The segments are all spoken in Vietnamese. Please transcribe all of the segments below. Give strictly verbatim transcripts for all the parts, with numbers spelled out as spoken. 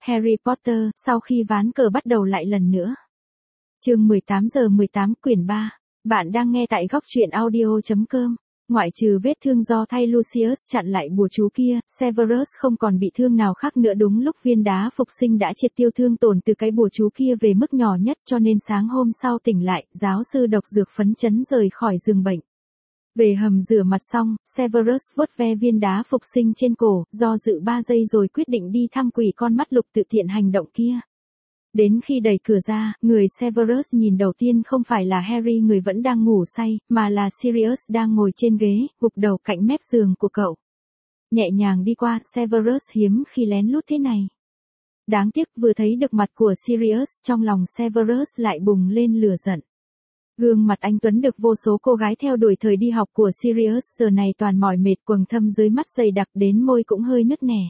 Harry Potter, sau khi ván cờ bắt đầu lại lần nữa. Chương mười tám giờ mười tám quyển ba. Bạn đang nghe tại góc truyện audio chấm com. Ngoại trừ vết thương do thay Lucius chặn lại bùa chú kia, Severus không còn bị thương nào khác nữa. Đúng lúc viên đá phục sinh đã triệt tiêu thương tổn từ cái bùa chú kia về mức nhỏ nhất, cho nên sáng hôm sau tỉnh lại, giáo sư độc dược phấn chấn rời khỏi giường bệnh. Về hầm rửa mặt xong, Severus vuốt ve viên đá phục sinh trên cổ, do dự ba giây rồi quyết định đi thăm quỷ con mắt lục tự tiện hành động kia. Đến khi đẩy cửa ra, người Severus nhìn đầu tiên không phải là Harry người vẫn đang ngủ say, mà là Sirius đang ngồi trên ghế, gục đầu cạnh mép giường của cậu. Nhẹ nhàng đi qua, Severus hiếm khi lén lút thế này. Đáng tiếc vừa thấy được mặt của Sirius, trong lòng Severus lại bùng lên lửa giận. Gương mặt anh tuấn được vô số cô gái theo đuổi thời đi học của Sirius giờ này toàn mỏi mệt, quầng thâm dưới mắt dày đặc đến môi cũng hơi nứt nẻ.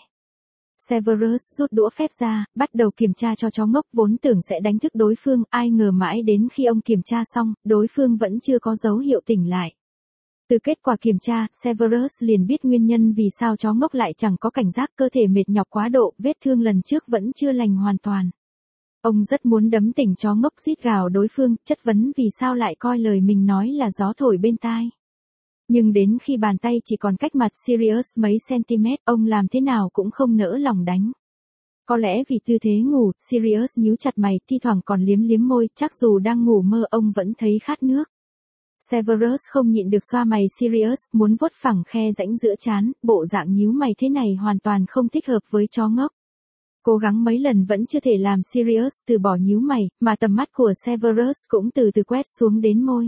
Severus rút đũa phép ra, bắt đầu kiểm tra cho chó ngốc, vốn tưởng sẽ đánh thức đối phương, ai ngờ mãi đến khi ông kiểm tra xong, đối phương vẫn chưa có dấu hiệu tỉnh lại. Từ kết quả kiểm tra, Severus liền biết nguyên nhân vì sao chó ngốc lại chẳng có cảnh giác, cơ thể mệt nhọc quá độ, vết thương lần trước vẫn chưa lành hoàn toàn. Ông rất muốn đấm tỉnh chó ngốc, rít gào đối phương, chất vấn vì sao lại coi lời mình nói là gió thổi bên tai. Nhưng đến khi bàn tay chỉ còn cách mặt Sirius mấy cm, ông làm thế nào cũng không nỡ lòng đánh. Có lẽ vì tư thế ngủ, Sirius nhíu chặt mày, thi thoảng còn liếm liếm môi, chắc dù đang ngủ mơ ông vẫn thấy khát nước. Severus không nhịn được xoa mày Sirius, muốn vuốt phẳng khe rãnh giữa trán, bộ dạng nhíu mày thế này hoàn toàn không thích hợp với chó ngốc. Cố gắng mấy lần vẫn chưa thể làm Sirius từ bỏ nhíu mày, mà tầm mắt của Severus cũng từ từ quét xuống đến môi.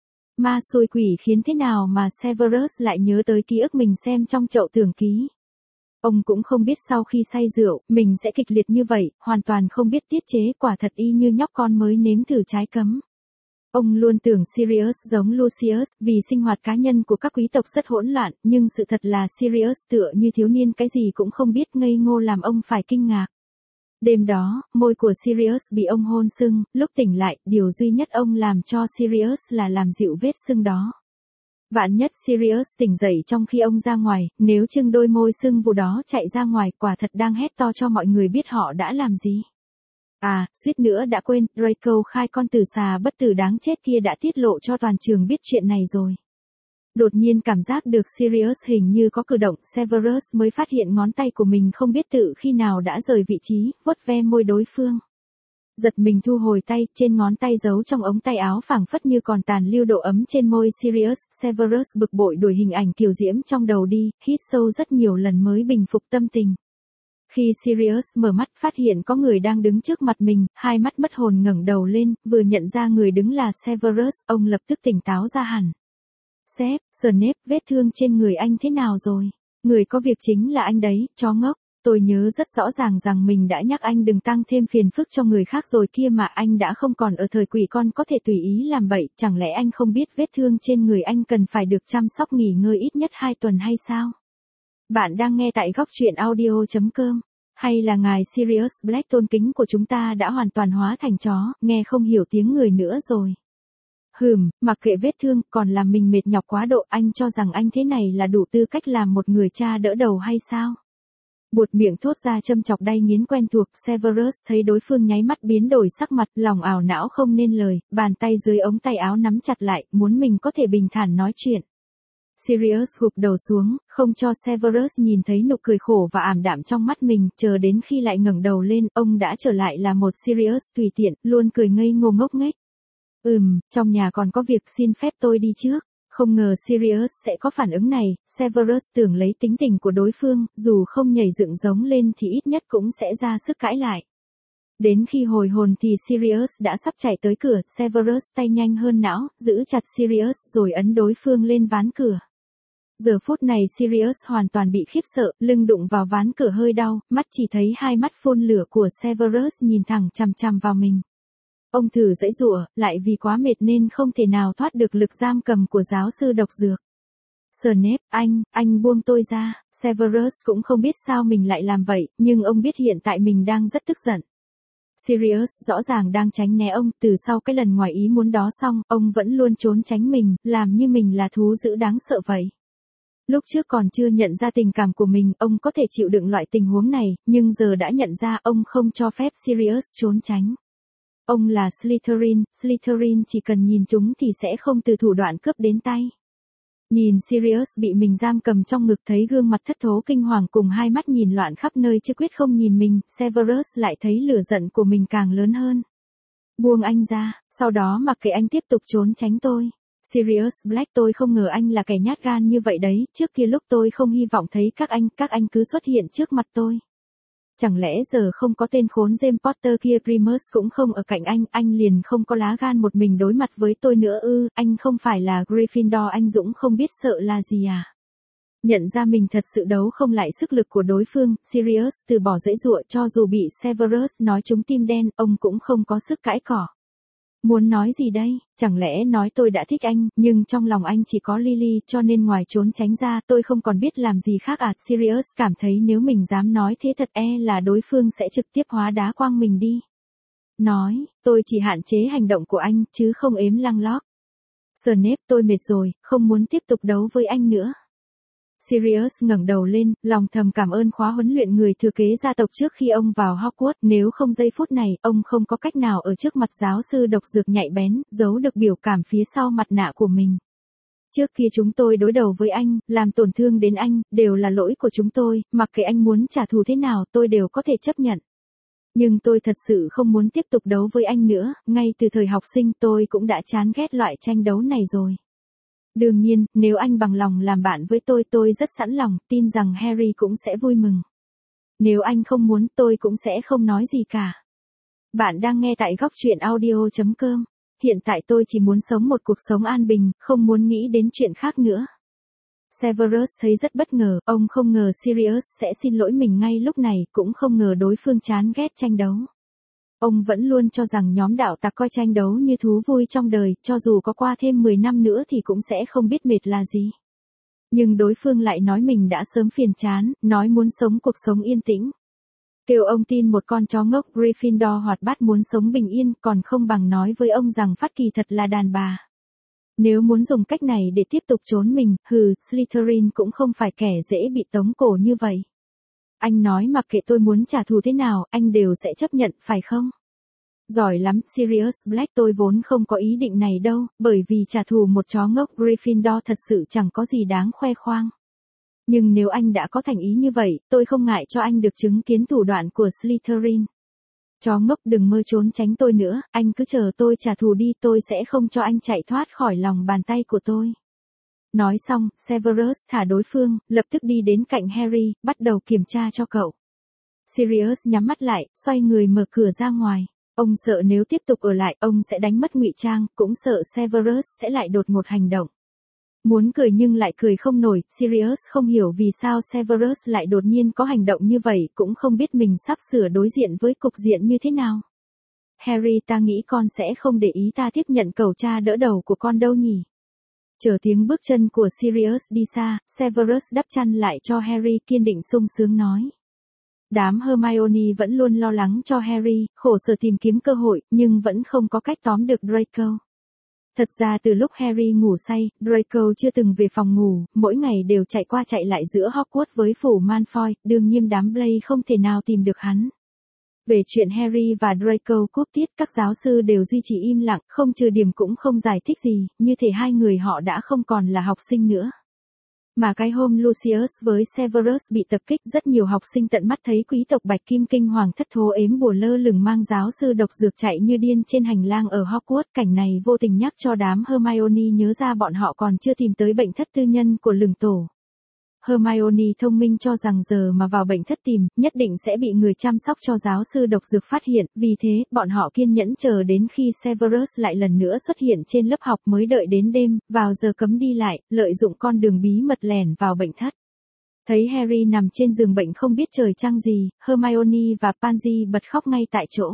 Ma xui quỷ khiến thế nào mà Severus lại nhớ tới ký ức mình xem trong chậu tưởng ký. Ông cũng không biết sau khi say rượu, mình sẽ kịch liệt như vậy, hoàn toàn không biết tiết chế, quả thật y như nhóc con mới nếm thử trái cấm. Ông luôn tưởng Sirius giống Lucius, vì sinh hoạt cá nhân của các quý tộc rất hỗn loạn, nhưng sự thật là Sirius tựa như thiếu niên cái gì cũng không biết, ngây ngô làm ông phải kinh ngạc. Đêm đó, môi của Sirius bị ông hôn sưng, lúc tỉnh lại, điều duy nhất ông làm cho Sirius là làm dịu vết sưng đó. Vạn nhất Sirius tỉnh dậy trong khi ông ra ngoài, nếu chưng đôi môi sưng vụ đó chạy ra ngoài, quả thật đang hét to cho mọi người biết họ đã làm gì. À, suýt nữa đã quên, Draco khai con tử xà bất tử đáng chết kia đã tiết lộ cho toàn trường biết chuyện này rồi. Đột nhiên cảm giác được Sirius hình như có cử động, Severus mới phát hiện ngón tay của mình không biết tự khi nào đã rời vị trí, vuốt ve môi đối phương. Giật mình thu hồi tay, trên ngón tay giấu trong ống tay áo phảng phất như còn tàn lưu độ ấm trên môi Sirius. Severus bực bội đuổi hình ảnh kiều diễm trong đầu đi, hít sâu rất nhiều lần mới bình phục tâm tình. Khi Sirius mở mắt phát hiện có người đang đứng trước mặt mình, hai mắt mất hồn ngẩng đầu lên, vừa nhận ra người đứng là Severus, ông lập tức tỉnh táo ra hẳn. Sếp, Snape, vết thương trên người anh thế nào rồi? Người có việc chính là anh đấy, chó ngốc. Tôi nhớ rất rõ ràng rằng mình đã nhắc anh đừng tăng thêm phiền phức cho người khác rồi kia mà, anh đã không còn ở thời quỷ con có thể tùy ý làm bậy, chẳng lẽ anh không biết vết thương trên người anh cần phải được chăm sóc nghỉ ngơi ít nhất hai tuần hay sao? Bạn đang nghe tại góc truyện audio chấm com. Hay là ngài Sirius Black tôn kính của chúng ta đã hoàn toàn hóa thành chó, nghe không hiểu tiếng người nữa rồi. Hừm, mặc kệ vết thương, còn làm mình mệt nhọc quá độ, anh cho rằng anh thế này là đủ tư cách làm một người cha đỡ đầu hay sao? Buột miệng thốt ra châm chọc đay nghiến quen thuộc, Severus thấy đối phương nháy mắt biến đổi sắc mặt, lòng ảo não không nên lời, bàn tay dưới ống tay áo nắm chặt lại, muốn mình có thể bình thản nói chuyện. Sirius gục đầu xuống, không cho Severus nhìn thấy nụ cười khổ và ảm đạm trong mắt mình, chờ đến khi lại ngẩng đầu lên, ông đã trở lại là một Sirius tùy tiện, luôn cười ngây ngô ngốc nghếch. Ừm, trong nhà còn có việc, xin phép tôi đi trước. Không ngờ Sirius sẽ có phản ứng này, Severus tưởng lấy tính tình của đối phương, dù không nhảy dựng giống lên thì ít nhất cũng sẽ ra sức cãi lại. Đến khi hồi hồn thì Sirius đã sắp chạy tới cửa, Severus tay nhanh hơn não, giữ chặt Sirius rồi ấn đối phương lên ván cửa. Giờ phút này Sirius hoàn toàn bị khiếp sợ, lưng đụng vào ván cửa hơi đau, mắt chỉ thấy hai mắt phun lửa của Severus nhìn thẳng chằm chằm vào mình. Ông thử giãy giụa, lại vì quá mệt nên không thể nào thoát được lực giam cầm của giáo sư độc dược. Snape, anh, anh buông tôi ra. Severus cũng không biết sao mình lại làm vậy, nhưng ông biết hiện tại mình đang rất tức giận. Sirius rõ ràng đang tránh né ông, từ sau cái lần ngoài ý muốn đó xong, ông vẫn luôn trốn tránh mình, làm như mình là thú dữ đáng sợ vậy. Lúc trước còn chưa nhận ra tình cảm của mình, ông có thể chịu đựng loại tình huống này, nhưng giờ đã nhận ra ông không cho phép Sirius trốn tránh. Ông là Slytherin, Slytherin chỉ cần nhìn chúng thì sẽ không từ thủ đoạn cướp đến tay. Nhìn Sirius bị mình giam cầm trong ngực, thấy gương mặt thất thố kinh hoàng cùng hai mắt nhìn loạn khắp nơi chứ quyết không nhìn mình, Severus lại thấy lửa giận của mình càng lớn hơn. Buông anh ra, sau đó mặc kệ anh tiếp tục trốn tránh tôi. Sirius Black, tôi không ngờ anh là kẻ nhát gan như vậy đấy, trước kia lúc tôi không hy vọng thấy các anh, các anh cứ xuất hiện trước mặt tôi. Chẳng lẽ giờ không có tên khốn James Potter kia, Primus cũng không ở cạnh anh, anh liền không có lá gan một mình đối mặt với tôi nữa ư? Anh không phải là Gryffindor, anh dũng không biết sợ là gì à? Nhận ra mình thật sự đấu không lại sức lực của đối phương, Sirius từ bỏ giãy giụa, cho dù bị Severus nói trúng tim đen, ông cũng không có sức cãi cỏ. Muốn nói gì đây, chẳng lẽ nói tôi đã thích anh, nhưng trong lòng anh chỉ có Lily, cho nên ngoài trốn tránh ra tôi không còn biết làm gì khác à? Sirius cảm thấy nếu mình dám nói thế thật e là đối phương sẽ trực tiếp hóa đá quang mình đi. Nói, tôi chỉ hạn chế hành động của anh, chứ không ếm lăng lót. Snape, tôi mệt rồi, không muốn tiếp tục đấu với anh nữa. Sirius ngẩng đầu lên, lòng thầm cảm ơn khóa huấn luyện người thừa kế gia tộc trước khi ông vào Hogwarts, nếu không giây phút này, ông không có cách nào ở trước mặt giáo sư độc dược nhạy bén, giấu được biểu cảm phía sau mặt nạ của mình. Trước khi chúng tôi đối đầu với anh, làm tổn thương đến anh, đều là lỗi của chúng tôi, mặc kệ anh muốn trả thù thế nào tôi đều có thể chấp nhận. Nhưng tôi thật sự không muốn tiếp tục đấu với anh nữa, ngay từ thời học sinh tôi cũng đã chán ghét loại tranh đấu này rồi. Đương nhiên, nếu anh bằng lòng làm bạn với tôi tôi rất sẵn lòng, tin rằng Harry cũng sẽ vui mừng. Nếu anh không muốn tôi cũng sẽ không nói gì cả. Bạn đang nghe tại góc truyện audio chấm com. Hiện tại tôi chỉ muốn sống một cuộc sống an bình, không muốn nghĩ đến chuyện khác nữa. Severus thấy rất bất ngờ, ông không ngờ Sirius sẽ xin lỗi mình ngay lúc này, cũng không ngờ đối phương chán ghét tranh đấu. Ông vẫn luôn cho rằng nhóm đạo tặc coi tranh đấu như thú vui trong đời, cho dù có qua thêm mười năm nữa thì cũng sẽ không biết mệt là gì. Nhưng đối phương lại nói mình đã sớm phiền chán, nói muốn sống cuộc sống yên tĩnh. Kêu ông tin một con chó ngốc Gryffindor hoạt bát muốn sống bình yên, còn không bằng nói với ông rằng Phát Kỳ thật là đàn bà. Nếu muốn dùng cách này để tiếp tục trốn mình, hừ, Slytherin cũng không phải kẻ dễ bị tống cổ như vậy. Anh nói mặc kệ tôi muốn trả thù thế nào, anh đều sẽ chấp nhận, phải không? Giỏi lắm, Sirius Black, tôi vốn không có ý định này đâu, bởi vì trả thù một chó ngốc Gryffindor thật sự chẳng có gì đáng khoe khoang. Nhưng nếu anh đã có thành ý như vậy, tôi không ngại cho anh được chứng kiến thủ đoạn của Slytherin. Chó ngốc, đừng mơ trốn tránh tôi nữa, anh cứ chờ tôi trả thù đi, tôi sẽ không cho anh chạy thoát khỏi lòng bàn tay của tôi. Nói xong, Severus thả đối phương, lập tức đi đến cạnh Harry, bắt đầu kiểm tra cho cậu. Sirius nhắm mắt lại, xoay người mở cửa ra ngoài. Ông sợ nếu tiếp tục ở lại, ông sẽ đánh mất ngụy trang, cũng sợ Severus sẽ lại đột ngột hành động. Muốn cười nhưng lại cười không nổi, Sirius không hiểu vì sao Severus lại đột nhiên có hành động như vậy, cũng không biết mình sắp sửa đối diện với cục diện như thế nào. Harry, ta nghĩ con sẽ không để ý ta tiếp nhận cầu cha đỡ đầu của con đâu nhỉ? Chờ tiếng bước chân của Sirius đi xa, Severus đắp chăn lại cho Harry, kiên định sung sướng nói. Đám Hermione vẫn luôn lo lắng cho Harry, khổ sở tìm kiếm cơ hội, nhưng vẫn không có cách tóm được Draco. Thật ra từ lúc Harry ngủ say, Draco chưa từng về phòng ngủ, mỗi ngày đều chạy qua chạy lại giữa Hogwarts với phủ Malfoy, đương nhiên đám Blair không thể nào tìm được hắn. Về chuyện Harry và Draco cúp tiết, các giáo sư đều duy trì im lặng, không trừ điểm cũng không giải thích gì, như thể hai người họ đã không còn là học sinh nữa. Mà cái hôm Lucius với Severus bị tập kích, rất nhiều học sinh tận mắt thấy quý tộc Bạch Kim kinh hoàng thất thố ếm bùa lơ lửng mang giáo sư độc dược chạy như điên trên hành lang ở Hogwarts. Cảnh này vô tình nhắc cho đám Hermione nhớ ra bọn họ còn chưa tìm tới bệnh thất tư nhân của lừng tổ. Hermione thông minh cho rằng giờ mà vào bệnh thất tìm, nhất định sẽ bị người chăm sóc cho giáo sư độc dược phát hiện, vì thế, bọn họ kiên nhẫn chờ đến khi Severus lại lần nữa xuất hiện trên lớp học mới đợi đến đêm, vào giờ cấm đi lại, lợi dụng con đường bí mật lẻn vào bệnh thất. Thấy Harry nằm trên giường bệnh không biết trời trăng gì, Hermione và Pansy bật khóc ngay tại chỗ.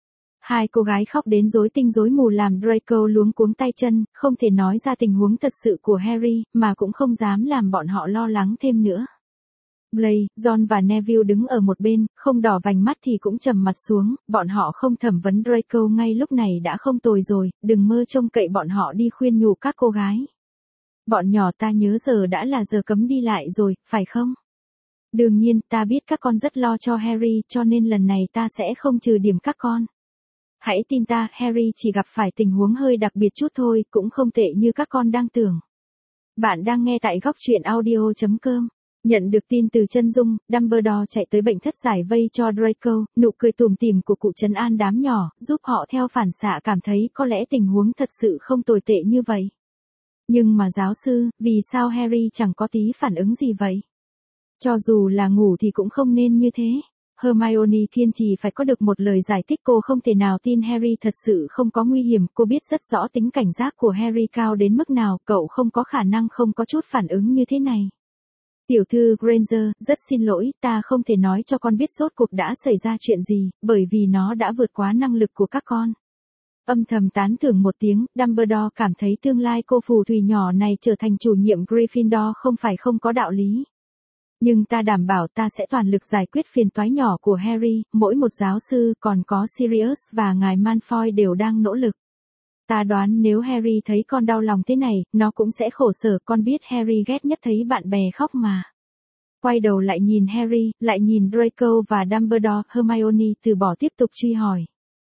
Hai cô gái khóc đến rối tinh rối mù làm Draco luống cuống tay chân, không thể nói ra tình huống thật sự của Harry, mà cũng không dám làm bọn họ lo lắng thêm nữa. Blair, John và Neville đứng ở một bên, không đỏ vành mắt thì cũng trầm mặt xuống, bọn họ không thẩm vấn Draco ngay lúc này đã không tồi rồi, đừng mơ trông cậy bọn họ đi khuyên nhủ các cô gái. Bọn nhỏ ta nhớ giờ đã là giờ cấm đi lại rồi, phải không? Đương nhiên, ta biết các con rất lo cho Harry, cho nên lần này ta sẽ không trừ điểm các con. Hãy tin ta, Harry chỉ gặp phải tình huống hơi đặc biệt chút thôi, cũng không tệ như các con đang tưởng. Bạn đang nghe tại góc truyện audio chấm com. Nhận được tin từ chân dung, Dumbledore chạy tới bệnh thất giải vây cho Draco, nụ cười tủm tỉm của cụ trấn an đám nhỏ, giúp họ theo phản xạ cảm thấy có lẽ tình huống thật sự không tồi tệ như vậy. Nhưng mà giáo sư, vì sao Harry chẳng có tí phản ứng gì vậy? Cho dù là ngủ thì cũng không nên như thế. Hermione kiên trì phải có được một lời giải thích, cô không thể nào tin Harry thật sự không có nguy hiểm, cô biết rất rõ tính cảnh giác của Harry cao đến mức nào, cậu không có khả năng không có chút phản ứng như thế này. Tiểu thư Granger, rất xin lỗi, ta không thể nói cho con biết rốt cuộc đã xảy ra chuyện gì, bởi vì nó đã vượt quá năng lực của các con. Âm thầm tán thưởng một tiếng, Dumbledore cảm thấy tương lai cô phù thủy nhỏ này trở thành chủ nhiệm Gryffindor không phải không có đạo lý. Nhưng ta đảm bảo ta sẽ toàn lực giải quyết phiền toái nhỏ của Harry, mỗi một giáo sư, còn có Sirius và ngài Malfoy đều đang nỗ lực. Ta đoán nếu Harry thấy con đau lòng thế này, nó cũng sẽ khổ sở, con biết Harry ghét nhất thấy bạn bè khóc mà. Quay đầu lại nhìn Harry, lại nhìn Draco và Dumbledore, Hermione từ bỏ tiếp tục truy hỏi.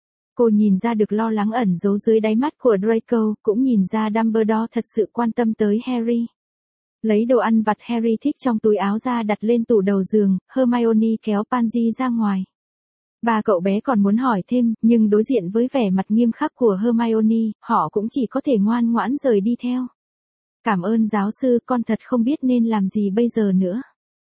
Cô nhìn ra được lo lắng ẩn giấu dưới đáy mắt của Draco, cũng nhìn ra Dumbledore thật sự quan tâm tới Harry. Lấy đồ ăn vặt Harry thích trong túi áo ra đặt lên tủ đầu giường, Hermione kéo Pansy ra ngoài. Ba cậu bé còn muốn hỏi thêm, nhưng đối diện với vẻ mặt nghiêm khắc của Hermione, họ cũng chỉ có thể ngoan ngoãn rời đi theo. Cảm ơn giáo sư, con thật không biết nên làm gì bây giờ nữa.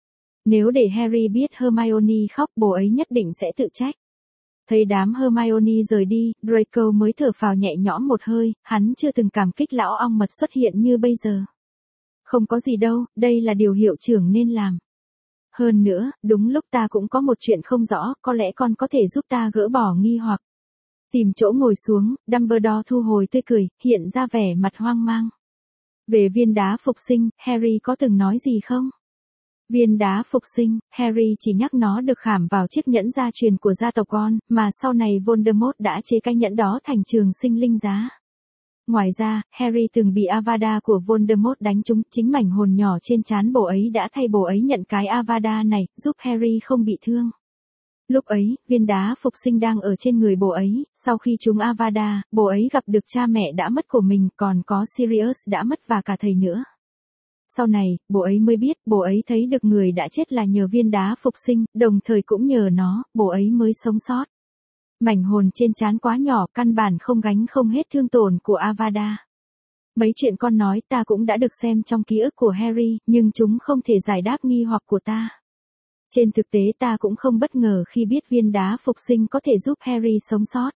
Nếu để Harry biết Hermione khóc, bố ấy nhất định sẽ tự trách. Thấy đám Hermione rời đi, Draco mới thở phào nhẹ nhõm một hơi, hắn chưa từng cảm kích lão ong mật xuất hiện như bây giờ. Không có gì đâu, đây là điều hiệu trưởng nên làm. Hơn nữa, đúng lúc ta cũng có một chuyện không rõ, có lẽ con có thể giúp ta gỡ bỏ nghi hoặc. Tìm chỗ ngồi xuống, Dumbledore thu hồi tươi cười, hiện ra vẻ mặt hoang mang. Về viên đá phục sinh, Harry có từng nói gì không? Viên đá phục sinh, Harry chỉ nhắc nó được khảm vào chiếc nhẫn gia truyền của gia tộc Ron, mà sau này Voldemort đã chế cái nhẫn đó thành trường sinh linh giá. Ngoài ra, Harry từng bị Avada của Voldemort đánh trúng, chính mảnh hồn nhỏ trên trán bồ ấy đã thay bồ ấy nhận cái Avada này, giúp Harry không bị thương. Lúc ấy, viên đá phục sinh đang ở trên người bồ ấy, sau khi trúng Avada, bồ ấy gặp được cha mẹ đã mất của mình, còn có Sirius đã mất và cả thầy nữa. Sau này, bồ ấy mới biết, bồ ấy thấy được người đã chết là nhờ viên đá phục sinh, đồng thời cũng nhờ nó, bồ ấy mới sống sót. Mảnh hồn trên trán quá nhỏ, căn bản không gánh không hết thương tổn của Avada. Mấy chuyện con nói ta cũng đã được xem trong ký ức của Harry, nhưng chúng không thể giải đáp nghi hoặc của ta. Trên thực tế ta cũng không bất ngờ khi biết viên đá phục sinh có thể giúp Harry sống sót.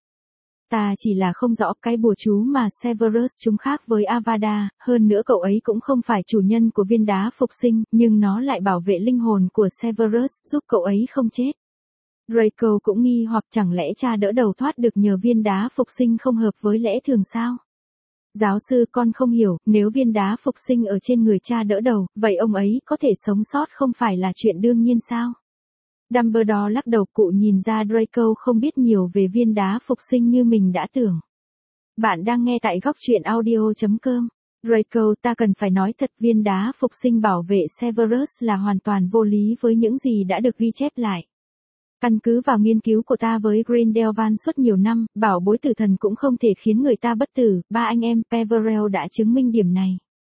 Ta chỉ là không rõ cái bùa chú mà Severus chúng khác với Avada, hơn nữa cậu ấy cũng không phải chủ nhân của viên đá phục sinh, nhưng nó lại bảo vệ linh hồn của Severus, giúp cậu ấy không chết. Draco cũng nghi hoặc chẳng lẽ cha đỡ đầu thoát được nhờ viên đá phục sinh không hợp với lẽ thường sao? Giáo sư, con không hiểu, nếu viên đá phục sinh ở trên người cha đỡ đầu, vậy ông ấy có thể sống sót không phải là chuyện đương nhiên sao? Dumbledore lắc đầu, cụ nhìn ra Draco không biết nhiều về viên đá phục sinh như mình đã tưởng. Bạn đang nghe tại góc truyện audio chấm com. Draco, ta cần phải nói thật, viên đá phục sinh bảo vệ Severus là hoàn toàn vô lý với những gì đã được ghi chép lại. Căn cứ vào nghiên cứu của ta với Grindelwald suốt nhiều năm, bảo bối tử thần cũng không thể khiến người ta bất tử, ba anh em Peverell đã chứng minh điểm này.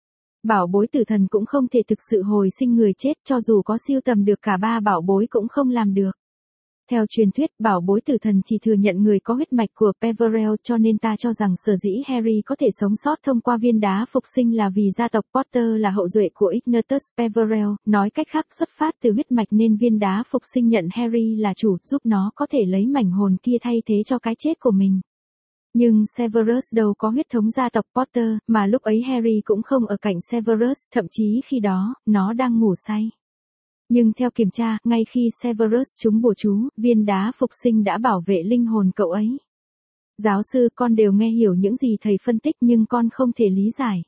Bảo bối tử thần cũng không thể thực sự hồi sinh người chết, cho dù có siêu tầm được cả ba bảo bối cũng không làm được. Theo truyền thuyết, bảo bối tử thần chỉ thừa nhận người có huyết mạch của Peverell, cho nên ta cho rằng sở dĩ Harry có thể sống sót thông qua viên đá phục sinh là vì gia tộc Potter là hậu duệ của Ignatius Peverell, nói cách khác xuất phát từ huyết mạch nên viên đá phục sinh nhận Harry là chủ, giúp nó có thể lấy mảnh hồn kia thay thế cho cái chết của mình. Nhưng Severus đâu có huyết thống gia tộc Potter, mà lúc ấy Harry cũng không ở cạnh Severus, thậm chí khi đó, nó đang ngủ say. Nhưng theo kiểm tra, ngay khi Severus trúng bùa chú, viên đá phục sinh đã bảo vệ linh hồn cậu ấy. Giáo sư, con đều nghe hiểu những gì thầy phân tích nhưng con không thể lý giải.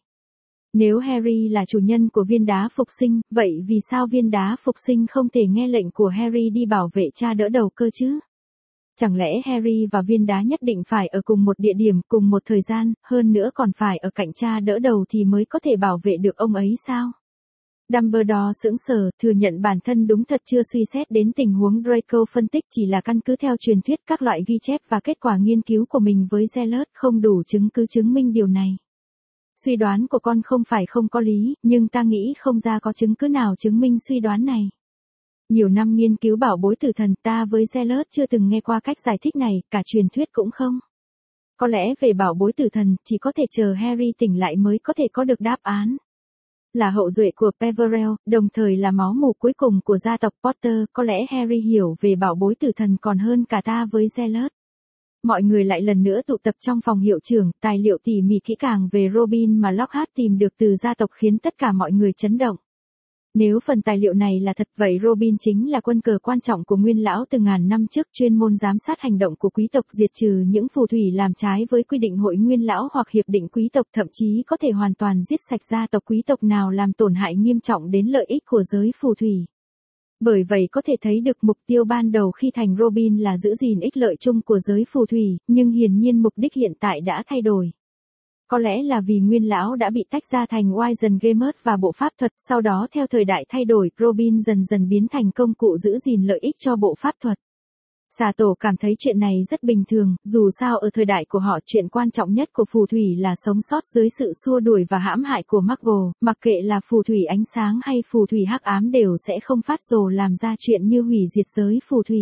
Nếu Harry là chủ nhân của viên đá phục sinh, vậy vì sao viên đá phục sinh không thể nghe lệnh của Harry đi bảo vệ cha đỡ đầu cơ chứ? Chẳng lẽ Harry và viên đá nhất định phải ở cùng một địa điểm, cùng một thời gian, hơn nữa còn phải ở cạnh cha đỡ đầu thì mới có thể bảo vệ được ông ấy sao? Dumbledore sững sờ, thừa nhận bản thân đúng thật chưa suy xét đến tình huống Draco phân tích chỉ là căn cứ theo truyền thuyết các loại ghi chép và kết quả nghiên cứu của mình với Zealot không đủ chứng cứ chứng minh điều này. Suy đoán của con không phải không có lý, nhưng ta nghĩ không ra có chứng cứ nào chứng minh suy đoán này. Nhiều năm nghiên cứu bảo bối tử thần ta với Zealot chưa từng nghe qua cách giải thích này, cả truyền thuyết cũng không. Có lẽ về bảo bối tử thần, chỉ có thể chờ Harry tỉnh lại mới có thể có được đáp án. Là hậu duệ của Peverell, đồng thời là máu mủ cuối cùng của gia tộc Potter, có lẽ Harry hiểu về bảo bối tử thần còn hơn cả ta với Zealot. Mọi người lại lần nữa tụ tập trong phòng hiệu trưởng, tài liệu tỉ mỉ kỹ càng về Robin mà Lockhart tìm được từ gia tộc khiến tất cả mọi người chấn động. Nếu phần tài liệu này là thật vậy Robin chính là quân cờ quan trọng của Nguyên lão từ ngàn năm trước chuyên môn giám sát hành động của quý tộc diệt trừ những phù thủy làm trái với quy định hội Nguyên lão hoặc hiệp định quý tộc thậm chí có thể hoàn toàn giết sạch gia tộc quý tộc nào làm tổn hại nghiêm trọng đến lợi ích của giới phù thủy. Bởi vậy có thể thấy được mục tiêu ban đầu khi thành Robin là giữ gìn ích lợi chung của giới phù thủy, nhưng hiển nhiên mục đích hiện tại đã thay đổi. Có lẽ là vì Nguyên lão đã bị tách ra thành Wizengamot và bộ pháp thuật, sau đó theo thời đại thay đổi, Robin dần dần biến thành công cụ giữ gìn lợi ích cho bộ pháp thuật. Xà tổ cảm thấy chuyện này rất bình thường, dù sao ở thời đại của họ chuyện quan trọng nhất của phù thủy là sống sót dưới sự xua đuổi và hãm hại của Muggle, mặc kệ là phù thủy ánh sáng hay phù thủy hắc ám đều sẽ không phát rồ làm ra chuyện như hủy diệt giới phù thủy.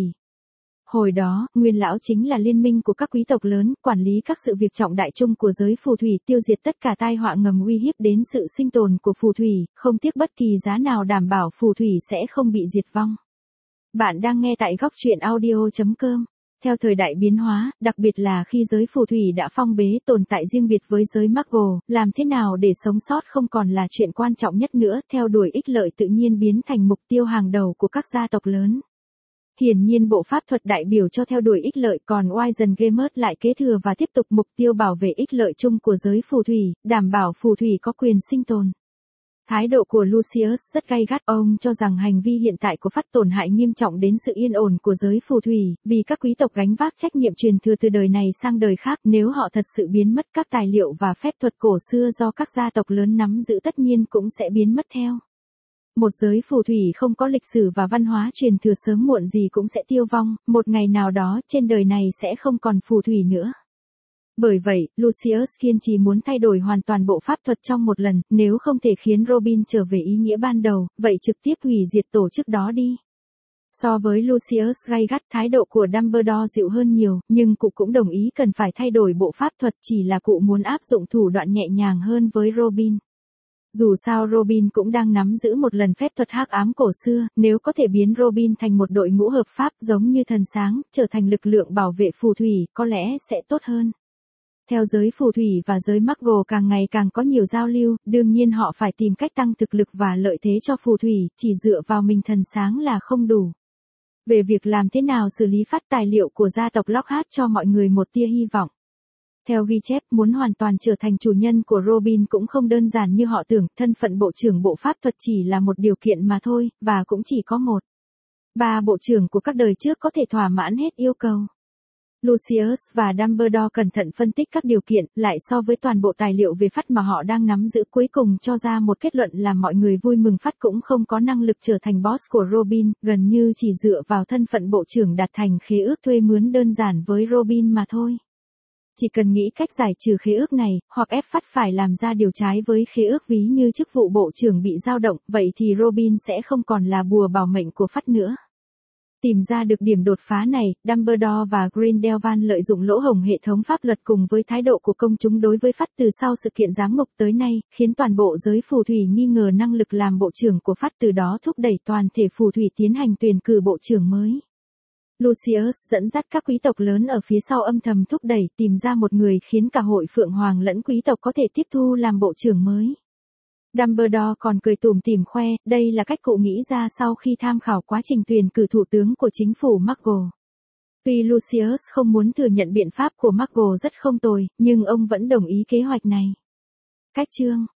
Hồi đó, Nguyên lão chính là liên minh của các quý tộc lớn, quản lý các sự việc trọng đại chung của giới phù thủy, tiêu diệt tất cả tai họa ngầm uy hiếp đến sự sinh tồn của phù thủy, không tiếc bất kỳ giá nào đảm bảo phù thủy sẽ không bị diệt vong. Bạn đang nghe tại góc truyện audio chấm com. Theo thời đại biến hóa, đặc biệt là khi giới phù thủy đã phong bế tồn tại riêng biệt với giới Muggle, làm thế nào để sống sót không còn là chuyện quan trọng nhất nữa, theo đuổi ích lợi tự nhiên biến thành mục tiêu hàng đầu của các gia tộc lớn. Hiển nhiên bộ pháp thuật đại biểu cho theo đuổi ích lợi, còn Wizengamot lại kế thừa và tiếp tục mục tiêu bảo vệ ích lợi chung của giới phù thủy, đảm bảo phù thủy có quyền sinh tồn. Thái độ của Lucius rất gay gắt, ông cho rằng hành vi hiện tại của Phát tổn hại nghiêm trọng đến sự yên ổn của giới phù thủy, vì các quý tộc gánh vác trách nhiệm truyền thừa từ đời này sang đời khác, nếu họ thật sự biến mất các tài liệu và phép thuật cổ xưa do các gia tộc lớn nắm giữ tất nhiên cũng sẽ biến mất theo. Một giới phù thủy không có lịch sử và văn hóa truyền thừa sớm muộn gì cũng sẽ tiêu vong, một ngày nào đó trên đời này sẽ không còn phù thủy nữa. Bởi vậy, Lucius kiên trì muốn thay đổi hoàn toàn bộ pháp thuật trong một lần, nếu không thể khiến Robin trở về ý nghĩa ban đầu, vậy trực tiếp hủy diệt tổ chức đó đi. So với Lucius gay gắt, thái độ của Dumbledore dịu hơn nhiều, nhưng cụ cũng đồng ý cần phải thay đổi bộ pháp thuật, chỉ là cụ muốn áp dụng thủ đoạn nhẹ nhàng hơn với Robin. Dù sao Robin cũng đang nắm giữ một lần phép thuật hắc ám cổ xưa, nếu có thể biến Robin thành một đội ngũ hợp pháp giống như thần sáng, trở thành lực lượng bảo vệ phù thủy, có lẽ sẽ tốt hơn. Theo giới phù thủy và giới Muggle càng ngày càng có nhiều giao lưu, đương nhiên họ phải tìm cách tăng thực lực và lợi thế cho phù thủy, chỉ dựa vào mình thần sáng là không đủ. Về việc làm thế nào xử lý phát tài liệu của gia tộc Lockhart cho mọi người một tia hy vọng. Theo ghi chép, muốn hoàn toàn trở thành chủ nhân của Robin cũng không đơn giản như họ tưởng, thân phận bộ trưởng bộ pháp thuật chỉ là một điều kiện mà thôi, và cũng chỉ có một. Ba bộ trưởng của các đời trước có thể thỏa mãn hết yêu cầu. Lucius và Dumbledore cẩn thận phân tích các điều kiện, lại so với toàn bộ tài liệu về Phát mà họ đang nắm giữ, cuối cùng cho ra một kết luận làm mọi người vui mừng. Phát cũng không có năng lực trở thành boss của Robin, gần như chỉ dựa vào thân phận bộ trưởng đạt thành khế ước thuê mướn đơn giản với Robin mà thôi. Chỉ cần nghĩ cách giải trừ khế ước này, hoặc ép Phát phải làm ra điều trái với khế ước ví như chức vụ bộ trưởng bị dao động, vậy thì Robin sẽ không còn là bùa bảo mệnh của Phát nữa. Tìm ra được điểm đột phá này, Dumbledore và Grindelwald lợi dụng lỗ hổng hệ thống pháp luật cùng với thái độ của công chúng đối với Phát từ sau sự kiện giám ngục tới nay, khiến toàn bộ giới phù thủy nghi ngờ năng lực làm bộ trưởng của Phát, từ đó thúc đẩy toàn thể phù thủy tiến hành tuyển cử bộ trưởng mới. Lucius dẫn dắt các quý tộc lớn ở phía sau âm thầm thúc đẩy tìm ra một người khiến cả hội Phượng Hoàng lẫn quý tộc có thể tiếp thu làm bộ trưởng mới. Dumbledore còn cười tủm tỉm khoe, đây là cách cụ nghĩ ra sau khi tham khảo quá trình tuyển cử thủ tướng của chính phủ Muggle. Tuy Lucius không muốn thừa nhận biện pháp của Muggle rất không tồi, nhưng ông vẫn đồng ý kế hoạch này. Cách chương